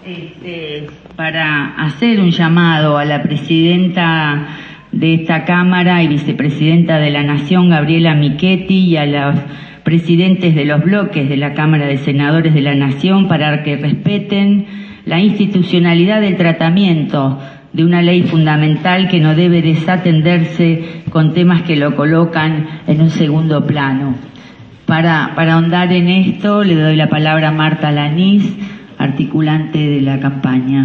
para hacer un llamado a la presidenta de esta Cámara y vicepresidenta de la Nación, Gabriela Michetti, y a los presidentes de los bloques de la Cámara de Senadores de la Nación para que respeten la institucionalidad del tratamiento de una ley fundamental que no debe desatenderse con temas que lo colocan en un segundo plano. Para ahondar en esto, le doy la palabra a Marta Lanís, articulante de la campaña.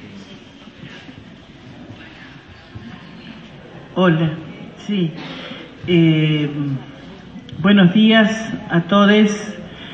Hola, sí. Buenos días a todos.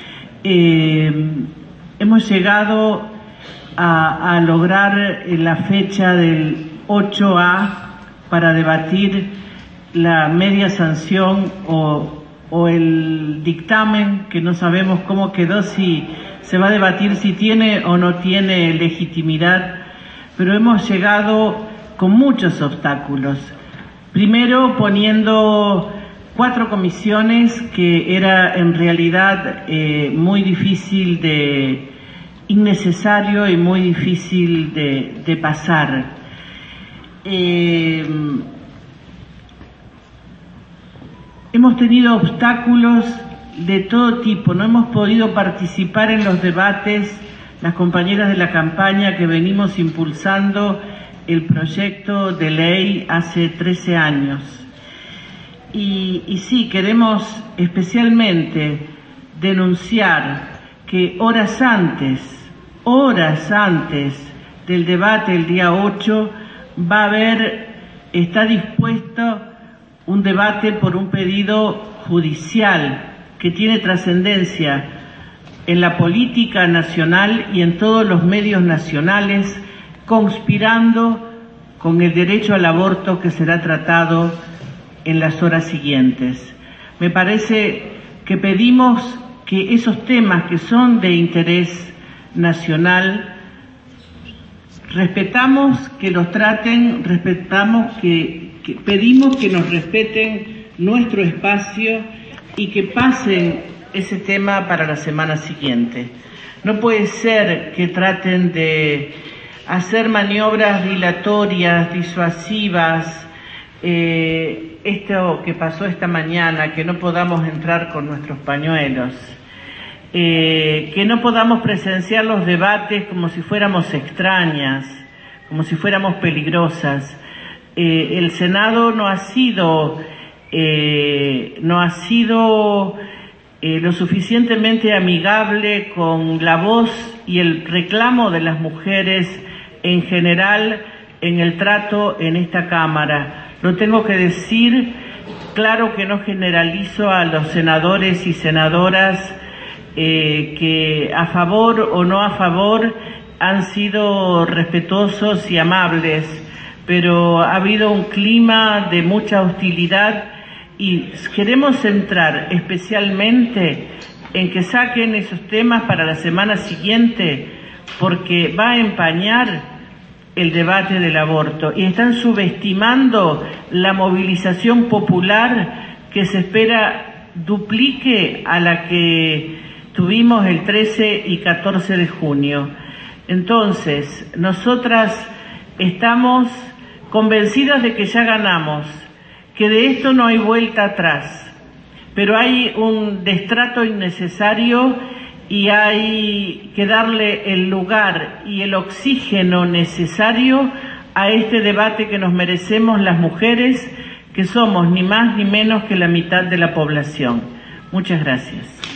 Hemos llegado a lograr la fecha del 8A para debatir la media sanción o el dictamen, que no sabemos cómo quedó, si se va a debatir si tiene o no tiene legitimidad, pero hemos llegado con muchos obstáculos. Primero, poniendo 4 comisiones, que era en realidad muy difícil innecesario y muy difícil de pasar. Hemos tenido obstáculos de todo tipo, no hemos podido participar en los debates, las compañeras de la campaña que venimos impulsando el proyecto de ley hace 13 años. Y sí, queremos especialmente denunciar que horas antes del debate el día 8 está dispuesto un debate por un pedido judicial que tiene trascendencia en la política nacional y en todos los medios nacionales, conspirando con el derecho al aborto que será tratado en las horas siguientes. Me parece que pedimos que esos temas que son de interés nacional, respetamos que los traten, pedimos que nos respeten nuestro espacio y que pasen ese tema para la semana siguiente. No puede ser que traten de hacer maniobras dilatorias, disuasivas, esto que pasó esta mañana, que no podamos entrar con nuestros pañuelos, que no podamos presenciar los debates como si fuéramos extrañas, como si fuéramos peligrosas. El Senado no ha sido lo suficientemente amigable con la voz y el reclamo de las mujeres en general en el trato en esta Cámara. Lo tengo que decir, claro que no generalizo a los senadores y senadoras que a favor o no a favor han sido respetuosos y amables, pero ha habido un clima de mucha hostilidad y queremos centrar especialmente en que saquen esos temas para la semana siguiente, porque va a empañar el debate del aborto y están subestimando la movilización popular que se espera duplique a la que tuvimos el 13 y 14 de junio. Entonces, nosotras estamos convencidas de que ya ganamos, que de esto no hay vuelta atrás, pero hay un destrato innecesario y hay que darle el lugar y el oxígeno necesario a este debate que nos merecemos las mujeres, que somos ni más ni menos que la mitad de la población. Muchas gracias.